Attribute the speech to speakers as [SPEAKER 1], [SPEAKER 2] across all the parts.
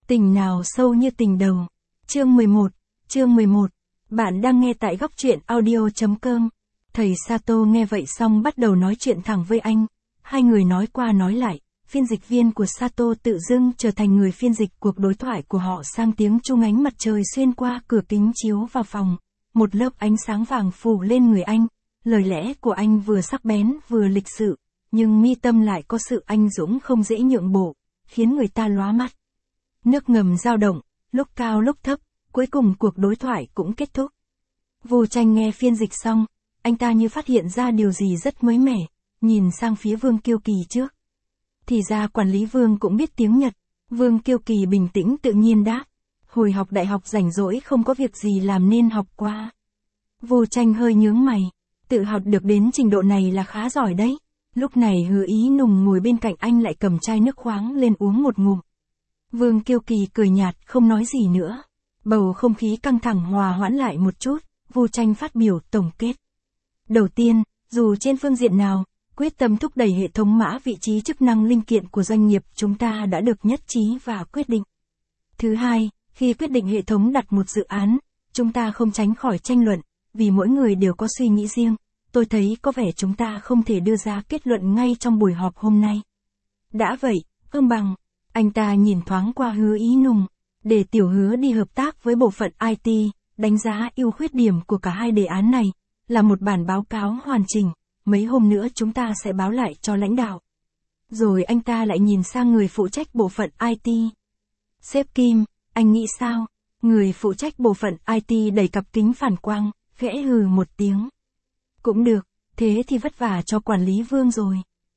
[SPEAKER 1] Tình nào sâu như tình đầu. Chương 11. Bạn đang nghe tại góc truyện audio.com. Thầy Sato nghe vậy xong bắt đầu nói chuyện thẳng với anh. Hai người nói qua nói lại, phiên dịch viên của Sato tự dưng trở thành người phiên dịch cuộc đối thoại của họ sang tiếng Trung. Ánh mặt trời xuyên qua cửa kính chiếu vào phòng. Một lớp ánh sáng vàng phủ lên người anh. Lời lẽ của anh vừa sắc bén vừa lịch sự, nhưng mi tâm lại có sự anh dũng không dễ nhượng bộ, khiến người ta lóa mắt. Nước ngầm dao động, lúc cao lúc thấp, cuối cùng cuộc đối thoại cũng kết thúc. Vô Tranh nghe phiên dịch xong, anh ta như phát hiện ra điều gì rất mới mẻ, nhìn sang phía Vương Kiêu Kỳ trước. Thì ra quản lý Vương cũng biết tiếng Nhật. Vương Kiêu Kỳ bình tĩnh tự nhiên đáp, hồi học đại học rảnh rỗi không có việc gì làm nên học qua. Vô Tranh hơi nhướng mày, tự học được đến trình độ này là khá giỏi đấy. Lúc này Hứa Ý Nùng ngồi bên cạnh anh lại cầm chai nước khoáng lên uống một ngụm. Vương Kiêu Kỳ cười nhạt không nói gì nữa. Bầu không khí căng thẳng hòa hoãn lại một chút, Vô Tranh phát biểu tổng kết. Đầu tiên, dù trên phương diện nào, quyết tâm thúc đẩy hệ thống mã vị trí chức năng linh kiện của doanh nghiệp chúng ta đã được nhất trí và quyết định. Thứ hai, khi quyết định hệ thống đặt một dự án, chúng ta không tránh khỏi tranh luận, vì mỗi người đều có suy nghĩ riêng. Tôi thấy có vẻ chúng ta không thể đưa ra kết luận ngay trong buổi họp hôm nay. Đã vậy, Ưng Bằng, anh ta nhìn thoáng qua Hứa Ý Nùng, để Tiểu Hứa đi hợp tác với bộ phận IT, đánh giá ưu khuyết điểm của cả hai đề án này, là một bản báo cáo hoàn chỉnh, mấy hôm nữa chúng ta sẽ báo lại cho lãnh đạo. Rồi anh ta lại nhìn sang người phụ trách bộ phận IT. Sếp Kim, anh nghĩ sao? Người phụ trách bộ phận IT đẩy cặp kính phản quang, khẽ hừ một tiếng. Cũng được, thế thì vất vả cho quản lý Vương rồi.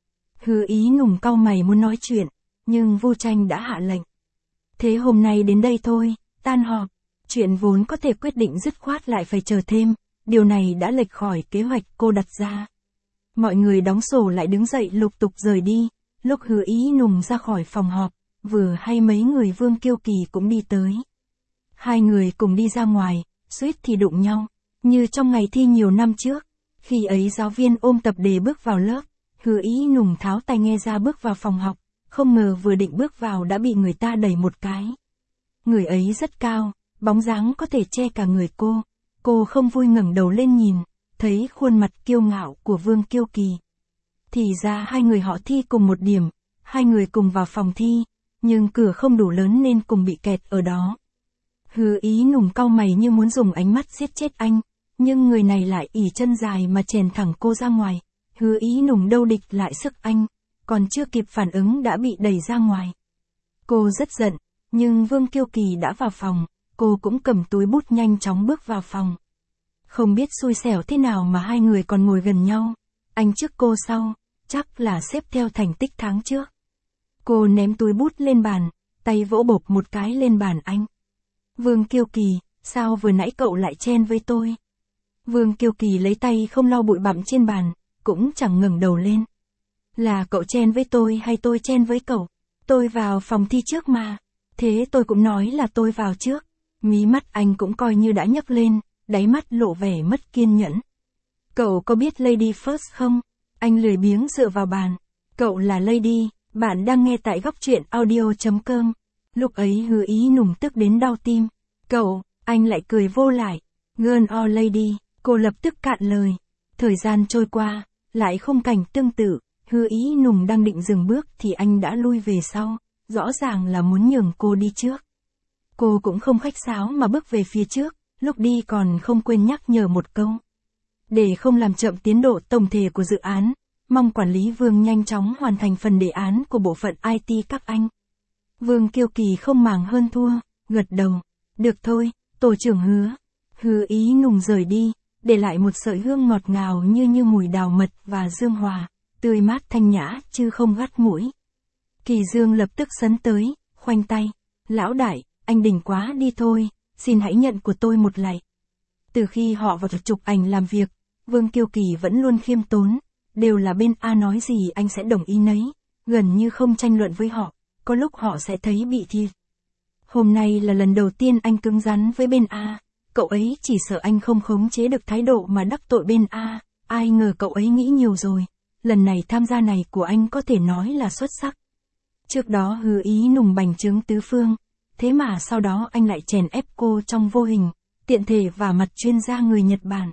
[SPEAKER 1] Hứa Ý Nùng cau mày muốn nói chuyện, nhưng Vô Tranh đã hạ lệnh. Thế hôm nay đến đây thôi, tan họp. Chuyện vốn có thể quyết định dứt khoát lại phải chờ thêm, điều này đã lệch khỏi kế hoạch cô đặt ra. Mọi người đóng sổ lại đứng dậy lục tục rời đi. Lúc Hứa Ý Nùng ra khỏi phòng họp, vừa hay mấy người Vương Kiêu Kỳ cũng đi tới. Hai người cùng đi ra ngoài, suýt thì đụng nhau, như trong ngày thi nhiều năm trước. Khi ấy giáo viên ôm tập đề bước vào lớp, Hứa Ý Nùng tháo tai nghe ra bước vào phòng học, không ngờ vừa định bước vào đã bị người ta đẩy một cái. Người ấy rất cao, bóng dáng có thể che cả người cô không vui ngẩng đầu lên nhìn, thấy khuôn mặt kiêu ngạo của Vương Kiêu Kỳ. Thì ra hai người họ thi cùng một điểm, hai người cùng vào phòng thi, nhưng cửa không đủ lớn nên cùng bị kẹt ở đó. Hứa Ý Nùng cau mày như muốn dùng ánh mắt giết chết anh. Nhưng người này lại ỉ chân dài mà chèn thẳng cô ra ngoài. Hứa Ý Nùng đâu địch lại sức anh, còn chưa kịp phản ứng đã bị đẩy ra ngoài. Cô rất giận, nhưng Vương Kiêu Kỳ đã vào phòng, cô cũng cầm túi bút nhanh chóng bước vào phòng. Không biết xui xẻo thế nào mà hai người còn ngồi gần nhau, anh trước cô sau, chắc là xếp theo thành tích tháng trước. Cô ném túi bút lên bàn, tay vỗ bộp một cái lên bàn anh. Vương Kiêu Kỳ, sao vừa nãy cậu lại chen với tôi? Vương Kiêu Kỳ lấy tay không lau bụi bặm trên bàn, cũng chẳng ngẩng đầu lên. Là cậu chen với tôi hay tôi chen với cậu? Tôi vào phòng thi trước mà. Thế tôi cũng nói là tôi vào trước. Mí mắt anh cũng coi như đã nhấc lên, đáy mắt lộ vẻ mất kiên nhẫn. Cậu có biết Lady First không? Anh lười biếng dựa vào bàn. Cậu là Lady, bạn đang nghe tại góc truyện audio.com. Lúc ấy Hứa Ý Nùng tức đến đau tim. Cậu, anh lại cười vô lại. Girl or lady, cô lập tức cạn lời. Thời gian trôi qua, lại khung cảnh tương tự. Hứa Ý Nùng đang định dừng bước thì anh đã lui về sau, rõ ràng là muốn nhường cô đi trước. Cô cũng không khách sáo mà bước về phía trước, lúc đi còn không quên nhắc nhở một câu. Để không làm chậm tiến độ tổng thể của dự án, mong quản lý Vương nhanh chóng hoàn thành phần đề án của bộ phận IT các anh. Vương Kiêu Kỳ không màng hơn thua, gật đầu. Được thôi, tổ trưởng Hứa. Hứa Ý Nùng rời đi, để lại một sợi hương ngọt ngào như mùi đào mật và dương hòa, tươi mát thanh nhã chứ không gắt mũi. Kỳ Dương lập tức sấn tới, khoanh tay. Lão đại, anh đỉnh quá đi thôi, xin hãy nhận của tôi một lạy. Từ khi họ vào chụp ảnh làm việc, Vương Kiêu Kỳ vẫn luôn khiêm tốn, đều là bên A nói gì anh sẽ đồng ý nấy, gần như không tranh luận với họ, có lúc họ sẽ thấy bị thiệt. Hôm nay là lần đầu tiên anh cứng rắn với bên A. Cậu ấy chỉ sợ anh không khống chế được thái độ mà đắc tội bên A, ai ngờ cậu ấy nghĩ nhiều rồi. Lần này tham gia này của anh có thể nói là xuất sắc. Trước đó Hứa Ý Nùng bành trướng tứ phương, thế mà sau đó anh lại chèn ép cô trong vô hình, tiện thể vả mặt chuyên gia người Nhật Bản.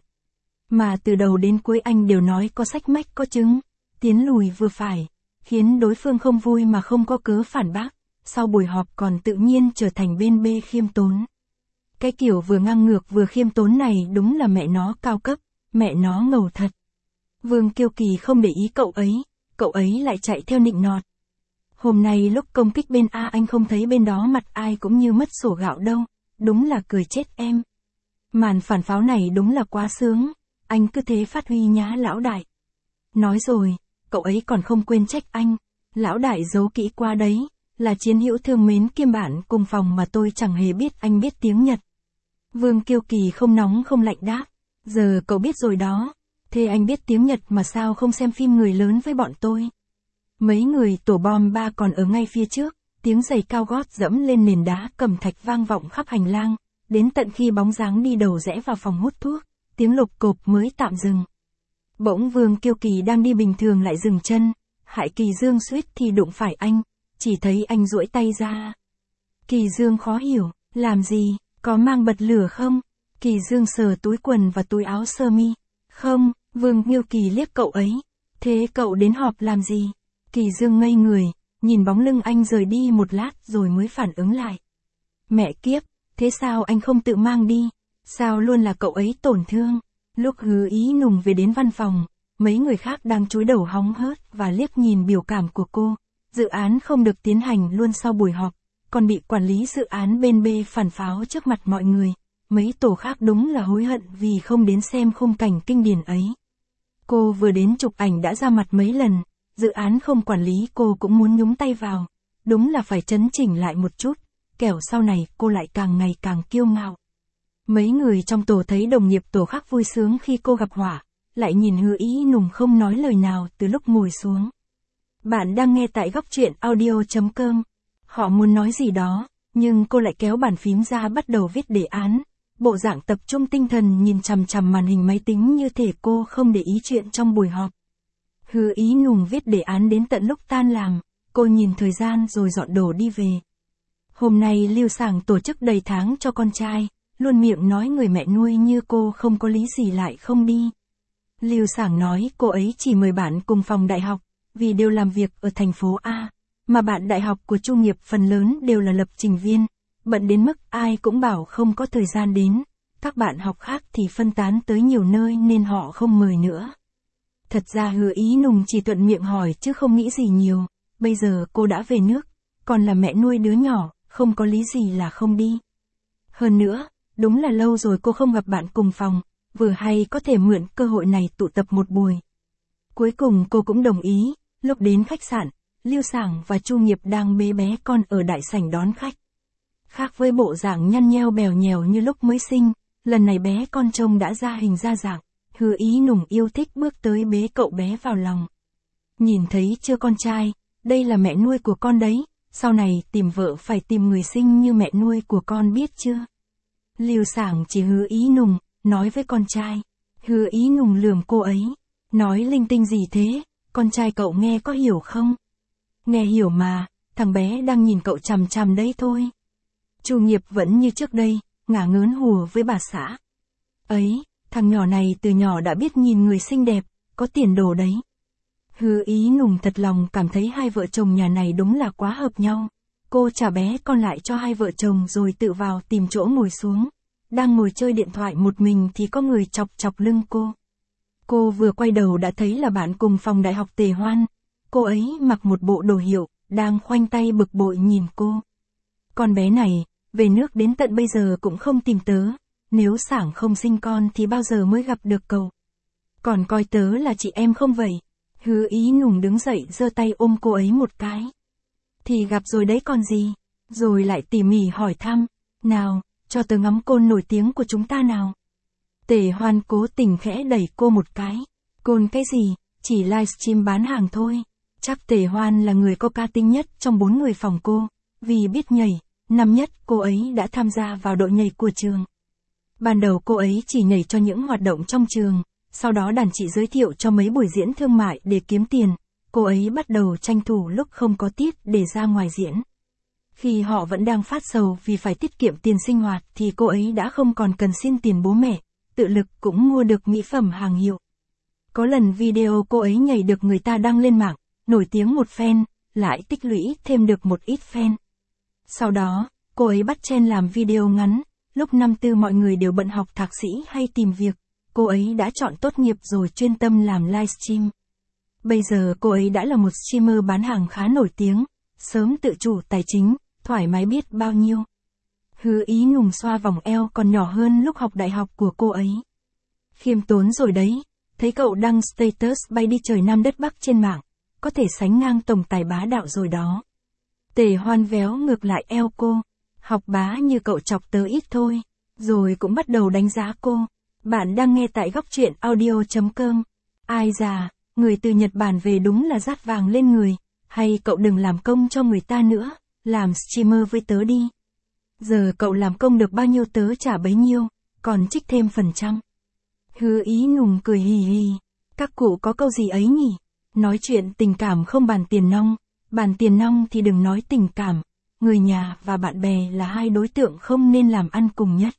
[SPEAKER 1] Mà từ đầu đến cuối anh đều nói có sách mách có chứng, tiến lùi vừa phải, khiến đối phương không vui mà không có cớ phản bác, sau buổi họp còn tự nhiên trở thành bên bê khiêm tốn. Cái kiểu vừa ngang ngược vừa khiêm tốn này đúng là mẹ nó cao cấp, mẹ nó ngầu thật. Vương Kiêu Kỳ không để ý cậu ấy lại chạy theo nịnh nọt. Hôm nay lúc công kích bên A anh không thấy bên đó mặt ai cũng như mất sổ gạo đâu, đúng là cười chết em. Màn phản pháo này đúng là quá sướng, anh cứ thế phát huy nhá lão đại. Nói rồi, cậu ấy còn không quên trách anh, lão đại giấu kỹ qua đấy, là chiến hữu thương mến kiêm bạn cùng phòng mà tôi chẳng hề biết anh biết tiếng Nhật. Vương Kiêu Kỳ không nóng không lạnh đáp, giờ cậu biết rồi đó, thế anh biết tiếng Nhật mà sao không xem phim người lớn với bọn tôi. Mấy người tổ bom ba còn ở ngay phía trước, tiếng giày cao gót dẫm lên nền đá cẩm thạch vang vọng khắp hành lang, đến tận khi bóng dáng đi đầu rẽ vào phòng hút thuốc, tiếng lục cộp mới tạm dừng. Bỗng Vương Kiêu Kỳ đang đi bình thường lại dừng chân, Hải Kỳ Dương suýt thì đụng phải anh, chỉ thấy anh duỗi tay ra. Kỳ Dương khó hiểu, làm gì, có mang bật lửa không? Kỳ Dương sờ túi quần và túi áo sơ mi. Không, Vương Kiêu Kỳ liếc cậu ấy. Thế cậu đến họp làm gì? Kỳ Dương ngây người, nhìn bóng lưng anh rời đi một lát rồi mới phản ứng lại. Mẹ kiếp, thế sao anh không tự mang đi? Sao luôn là cậu ấy tổn thương? Lúc Hứa Ý Nùng về đến văn phòng, mấy người khác đang cúi đầu hóng hớt và liếc nhìn biểu cảm của cô. Dự án không được tiến hành luôn sau buổi họp, còn bị quản lý dự án bên B phản pháo trước mặt mọi người. Mấy tổ khác đúng là hối hận vì không đến xem khung cảnh kinh điển ấy. Cô vừa đến chụp ảnh đã ra mặt mấy lần, dự án không quản lý cô cũng muốn nhúng tay vào. Đúng là phải chấn chỉnh lại một chút, kẻo sau này cô lại càng ngày càng kiêu ngạo. Mấy người trong tổ thấy đồng nghiệp tổ khác vui sướng khi cô gặp họa, lại nhìn Hứa Ý Nùng không nói lời nào từ lúc ngồi xuống. Bạn đang nghe tại góc truyện audio.com. Họ muốn nói gì đó, nhưng cô lại kéo bàn phím ra bắt đầu viết đề án. Bộ dạng tập trung tinh thần nhìn chằm chằm màn hình máy tính như thể cô không để ý chuyện trong buổi họp. Hứa Ý Nùng viết đề án đến tận lúc tan làm, cô nhìn thời gian rồi dọn đồ đi về. Hôm nay Lưu Sảng tổ chức đầy tháng cho con trai, luôn miệng nói người mẹ nuôi như cô không có lý gì lại không đi. Lưu Sảng nói cô ấy chỉ mời bạn cùng phòng đại học, vì đều làm việc ở thành phố A, mà bạn đại học của Chu Nghiệp phần lớn đều là lập trình viên, bận đến mức ai cũng bảo không có thời gian đến, các bạn học khác thì phân tán tới nhiều nơi nên họ không mời nữa. Thật ra Hứa Ý Nùng chỉ thuận miệng hỏi chứ không nghĩ gì nhiều, bây giờ cô đã về nước, còn là mẹ nuôi đứa nhỏ, không có lý gì là không đi. Hơn nữa, đúng là lâu rồi cô không gặp bạn cùng phòng, vừa hay có thể mượn cơ hội này tụ tập một buổi. Cuối cùng cô cũng đồng ý, lúc đến khách sạn, Lưu Sảng và Chu Nghiệp đang bế bé con ở đại sảnh đón khách. Khác với bộ dạng nhăn nheo bèo nhèo như lúc mới sinh, lần này bé con trông đã ra hình ra dạng, Hứa Ý Nùng yêu thích bước tới bế cậu bé vào lòng. Nhìn thấy chưa con trai, đây là mẹ nuôi của con đấy, sau này tìm vợ phải tìm người xinh như mẹ nuôi của con biết chưa? Lưu Sảng chỉ Hứa Ý Nùng, nói với con trai. Hứa Ý Nùng lườm cô ấy, nói linh tinh gì thế, con trai cậu nghe có hiểu không? Nghe hiểu mà, thằng bé đang nhìn cậu chằm chằm đấy thôi. Chu Nghiệp vẫn như trước đây, ngả ngớn hùa với bà xã. Ấy, thằng nhỏ này từ nhỏ đã biết nhìn người xinh đẹp, có tiền đồ đấy. Hứa Ý Nùng thật lòng cảm thấy hai vợ chồng nhà này đúng là quá hợp nhau. Cô trả bé con lại cho hai vợ chồng rồi tự vào tìm chỗ ngồi xuống. Đang ngồi chơi điện thoại một mình thì có người chọc chọc lưng cô. Cô vừa quay đầu đã thấy là bạn cùng phòng đại học Tề Hoan. Cô ấy mặc một bộ đồ hiệu, đang khoanh tay bực bội nhìn cô. Con bé này, về nước đến tận bây giờ cũng không tìm tớ. Nếu Sảng không sinh con thì bao giờ mới gặp được cậu. Còn coi tớ là chị em không vậy? Hứa Ý Nùng đứng dậy giơ tay ôm cô ấy một cái. Thì gặp rồi đấy còn gì? Rồi lại tỉ mỉ hỏi thăm. Nào, cho tớ ngắm côn nổi tiếng của chúng ta nào. Tề Hoan cố tình khẽ đẩy cô một cái. Côn cái gì, chỉ livestream bán hàng thôi. Chắc Tề Hoan là người có cá tính nhất trong 4 người phòng cô. Vì biết nhảy, năm nhất cô ấy đã tham gia vào đội nhảy của trường. Ban đầu cô ấy chỉ nhảy cho những hoạt động trong trường, sau đó đàn chị giới thiệu cho mấy buổi diễn thương mại để kiếm tiền. Cô ấy bắt đầu tranh thủ lúc không có tiết để ra ngoài diễn. Khi họ vẫn đang phát sầu vì phải tiết kiệm tiền sinh hoạt thì cô ấy đã không còn cần xin tiền bố mẹ, tự lực cũng mua được mỹ phẩm hàng hiệu. Có lần video cô ấy nhảy được người ta đăng lên mạng, nổi tiếng một phen, lại tích lũy thêm được một ít fan. Sau đó, cô ấy bắt trend làm video ngắn, lúc năm tư mọi người đều bận học thạc sĩ hay tìm việc, cô ấy đã chọn tốt nghiệp rồi chuyên tâm làm livestream. Bây giờ cô ấy đã là một streamer bán hàng khá nổi tiếng, sớm tự chủ tài chính, thoải mái biết bao nhiêu. Hứa Ý Nùng xoa vòng eo còn nhỏ hơn lúc học đại học của cô ấy. Khiêm tốn rồi đấy, thấy cậu đăng status bay đi trời Nam đất Bắc trên mạng, có thể sánh ngang tổng tài bá đạo rồi đó. Tề Hoan véo ngược lại eo cô, học bá như cậu chọc tớ ít thôi, rồi cũng bắt đầu đánh giá cô. Bạn đang nghe tại góc truyện audio.com. Ai già, người từ Nhật Bản về đúng là dát vàng lên người, hay cậu đừng làm công cho người ta nữa, làm streamer với tớ đi. Giờ cậu làm công được bao nhiêu tớ trả bấy nhiêu, còn trích thêm phần trăm. Hứa Ý Nùng cười hì hì, các cụ có câu gì ấy nhỉ? Nói chuyện tình cảm không bàn tiền nong thì đừng nói tình cảm, người nhà và bạn bè là hai đối tượng không nên làm ăn cùng nhất.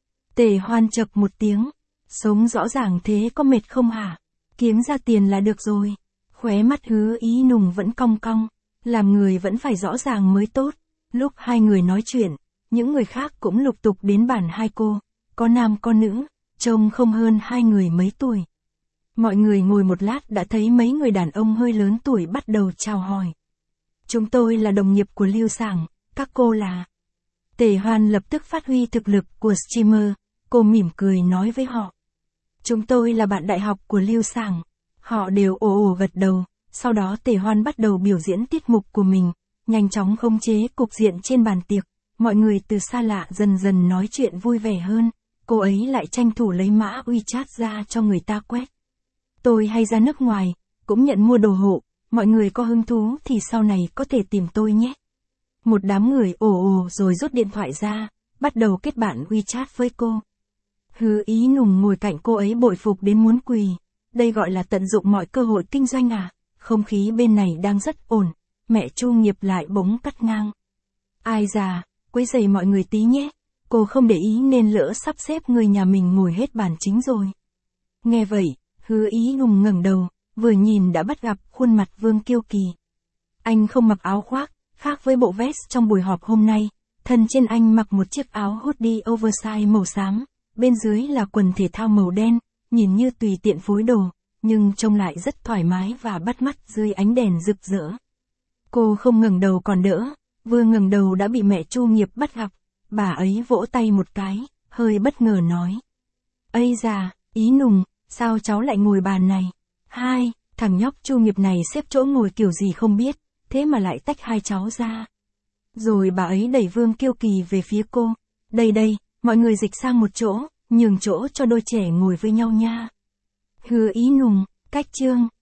[SPEAKER 1] Tề Hoan chậc một tiếng, sống rõ ràng thế có mệt không hả? Kiếm ra tiền là được rồi. Khóe mắt Hứa Ý Nùng vẫn cong cong, làm người vẫn phải rõ ràng mới tốt. Lúc hai người nói chuyện, những người khác cũng lục tục đến bàn hai cô, có nam có nữ, trông không hơn hai người mấy tuổi. Mọi người ngồi một lát đã thấy mấy người đàn ông hơi lớn tuổi bắt đầu chào hỏi. Chúng tôi là đồng nghiệp của Lưu Sảng, các cô là... Tề Hoan lập tức phát huy thực lực của streamer, cô mỉm cười nói với họ. Chúng tôi là bạn đại học của Lưu Sảng. Họ đều ồ ồ gật đầu, sau đó Tề Hoan bắt đầu biểu diễn tiết mục của mình, nhanh chóng khống chế cục diện trên bàn tiệc, mọi người từ xa lạ dần dần nói chuyện vui vẻ hơn, cô ấy lại tranh thủ lấy mã WeChat ra cho người ta quét. Tôi hay ra nước ngoài, cũng nhận mua đồ hộ, mọi người có hứng thú thì sau này có thể tìm tôi nhé. Một đám người ồ ồ rồi rút điện thoại ra, bắt đầu kết bạn WeChat với cô. Hứa Ý Nùng ngồi cạnh cô ấy bội phục đến muốn quỳ. Đây gọi là tận dụng mọi cơ hội kinh doanh à? Không khí bên này đang rất ổn, mẹ Chu Nghiệp lại bỗng cắt ngang. Ai già, quấy rầy mọi người tí nhé, cô không để ý nên lỡ sắp xếp người nhà mình ngồi hết bàn chính rồi. Nghe vậy, Hứa Ý Nùng ngẩng đầu, vừa nhìn đã bắt gặp khuôn mặt Vương Kiêu Kỳ. Anh không mặc áo khoác, khác với bộ vest trong buổi họp hôm nay, thân trên anh mặc một chiếc áo hoodie oversize màu xám, bên dưới là quần thể thao màu đen, nhìn như tùy tiện phối đồ, nhưng trông lại rất thoải mái và bắt mắt dưới ánh đèn rực rỡ. Cô không ngẩng đầu còn đỡ, vừa ngẩng đầu đã bị mẹ Chu Nghiệp bắt gặp, bà ấy vỗ tay một cái, hơi bất ngờ nói. Ây già, Ý Nùng, sao cháu lại ngồi bàn này? Hai, thằng nhóc Chu Nghiệp này xếp chỗ ngồi kiểu gì không biết, thế mà lại tách hai cháu ra. Rồi bà ấy đẩy Vương Kiêu Kỳ về phía cô. Đây, mọi người dịch sang một chỗ, nhường chỗ cho đôi trẻ ngồi với nhau nha. Hứa Ý Nùng, cách chương.